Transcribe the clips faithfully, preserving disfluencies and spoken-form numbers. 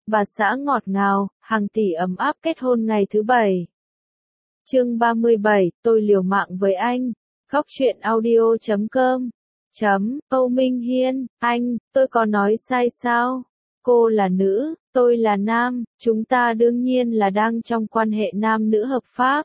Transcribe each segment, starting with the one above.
bà xã ngọt ngào, hàng tỷ ấm áp kết hôn ngày thứ bảy. Chương ba mươi bảy, tôi liều mạng với anh. Góc truyện audio chấm com. Chấm, Âu Minh Hiên, anh, tôi có nói sai sao? Cô là nữ, tôi là nam, chúng ta đương nhiên là đang trong quan hệ nam nữ hợp pháp.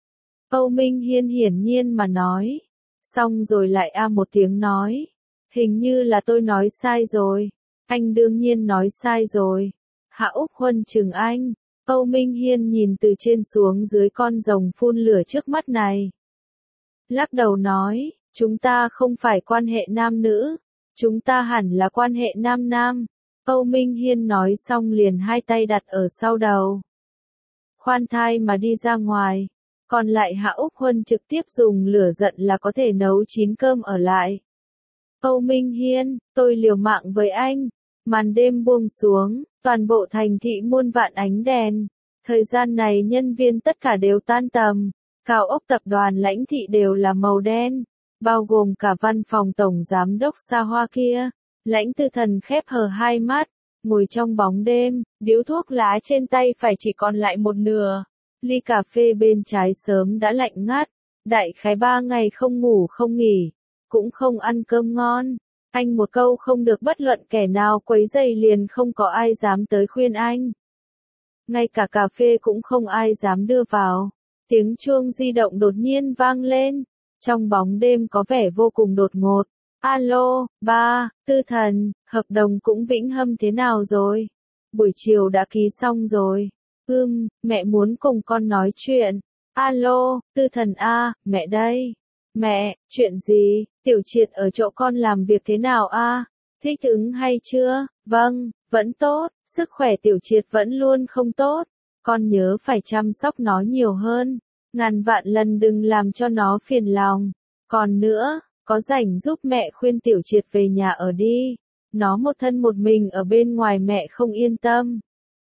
Âu Minh Hiên hiển nhiên mà nói. Xong rồi lại a một tiếng nói. Hình như là tôi nói sai rồi. Anh đương nhiên nói sai rồi. Hạ Úc Huân chừng anh. Âu Minh Hiên nhìn từ trên xuống dưới con rồng phun lửa trước mắt này. Lắc đầu nói, chúng ta không phải quan hệ nam nữ. Chúng ta hẳn là quan hệ nam nam. Âu Minh Hiên nói xong liền hai tay đặt ở sau đầu. Khoan thai mà đi ra ngoài. Còn lại Hạ Úc Huân trực tiếp dùng lửa giận là có thể nấu chín cơm ở lại. Âu Minh Hiên, tôi liều mạng với anh. Màn đêm buông xuống, toàn bộ thành thị muôn vạn ánh đèn. Thời gian này nhân viên tất cả đều tan tầm. Cao ốc tập đoàn lãnh thị đều là màu đen. Bao gồm cả văn phòng tổng giám đốc xa hoa kia. Lãnh Tư Thần khép hờ hai mắt. Ngồi trong bóng đêm, điếu thuốc lá trên tay phải chỉ còn lại một nửa. Ly cà phê bên trái sớm đã lạnh ngắt. Đại khái ba ngày không ngủ không nghỉ. Cũng không ăn cơm ngon. Anh một câu không được bất luận kẻ nào quấy rầy liền không có ai dám tới khuyên anh. Ngay cả cà phê cũng không ai dám đưa vào. Tiếng chuông di động đột nhiên vang lên. Trong bóng đêm có vẻ vô cùng đột ngột. Alo, ba, Tư Thần, hợp đồng cũng Vĩnh Hâm thế nào rồi? Buổi chiều đã ký xong rồi. Ừm, mẹ muốn cùng con nói chuyện. Alo, Tư Thần a, mẹ đây. Mẹ, chuyện gì? Tiểu Triệt ở chỗ con làm việc thế nào a? Thích ứng hay chưa? Vâng, vẫn tốt, sức khỏe Tiểu Triệt vẫn luôn không tốt. Con nhớ phải chăm sóc nó nhiều hơn. Ngàn vạn lần đừng làm cho nó phiền lòng. Còn nữa, có rảnh giúp mẹ khuyên Tiểu Triệt về nhà ở đi. Nó một thân một mình ở bên ngoài mẹ không yên tâm.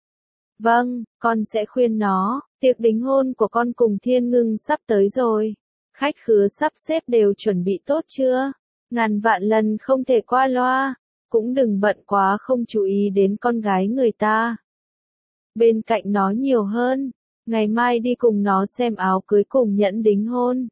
Vâng, con sẽ khuyên nó. Tiệc đính hôn của con cùng Thiên Ngưng sắp tới rồi. Khách khứa sắp xếp đều chuẩn bị tốt chưa? Ngàn vạn lần không thể qua loa. Cũng đừng bận quá không chú ý đến con gái người ta. Bên cạnh nó nhiều hơn. Ngày mai đi cùng nó xem áo cưới cùng nhẫn đính hôn.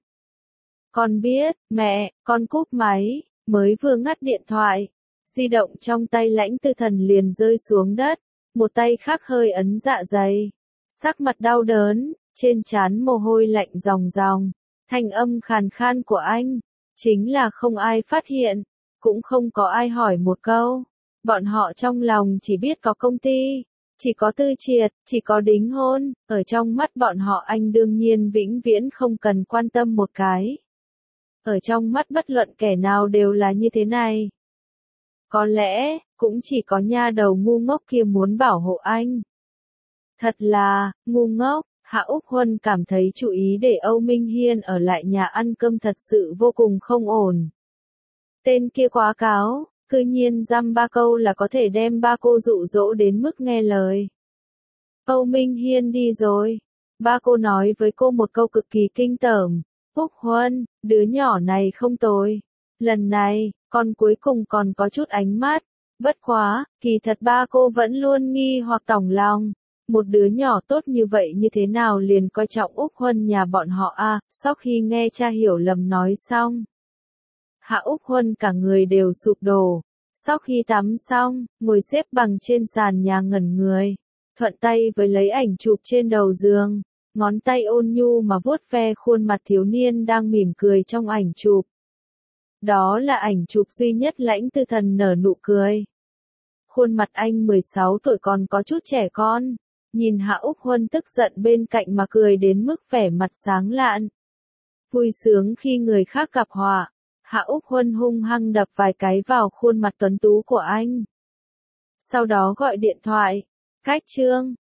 Con biết, mẹ, con cúp máy, mới vừa ngắt điện thoại. Di động trong tay Lãnh Tư Thần liền rơi xuống đất. Một tay khác hơi ấn dạ dày. Sắc mặt đau đớn, trên trán mồ hôi lạnh ròng ròng. Thanh âm khàn khan của anh, chính là không ai phát hiện, cũng không có ai hỏi một câu. Bọn họ trong lòng chỉ biết có công ty, chỉ có Tư Triệt, chỉ có đính hôn, ở trong mắt bọn họ anh đương nhiên vĩnh viễn không cần quan tâm một cái. Ở trong mắt bất luận kẻ nào đều là như thế này. Có lẽ, cũng chỉ có nha đầu ngu ngốc kia muốn bảo hộ anh. Thật là, ngu ngốc. Hạ Úc Huân cảm thấy chú ý để Âu Minh Hiên ở lại nhà ăn cơm thật sự vô cùng không ổn. Tên kia quá cáo, cư nhiên dăm ba câu là có thể đem ba cô dụ dỗ đến mức nghe lời. Âu Minh Hiên đi rồi. Ba cô nói với cô một câu cực kỳ kinh tởm. Úc Huân, đứa nhỏ này không tồi. Lần này, con cuối cùng còn có chút ánh mắt. Bất quá, kỳ thật ba cô vẫn luôn nghi hoặc tỏng lòng. Một đứa nhỏ tốt như vậy như thế nào liền coi trọng Úc Huân nhà bọn họ a? À, sau khi nghe cha hiểu lầm nói xong. Hạ Úc Huân cả người đều sụp đổ. Sau khi tắm xong, ngồi xếp bằng trên sàn nhà ngẩn người. Thuận tay với lấy ảnh chụp trên đầu giường. Ngón tay ôn nhu mà vuốt ve khuôn mặt thiếu niên đang mỉm cười trong ảnh chụp. Đó là ảnh chụp duy nhất Lãnh Tư Thần nở nụ cười. Khuôn mặt anh mười sáu tuổi còn có chút trẻ con. Nhìn Hạ Úc Huân tức giận bên cạnh mà cười đến mức vẻ mặt sáng lạn. Vui sướng khi người khác gặp họa. Hạ Úc Huân hung hăng đập vài cái vào khuôn mặt tuấn tú của anh. Sau đó gọi điện thoại. Cách Trương,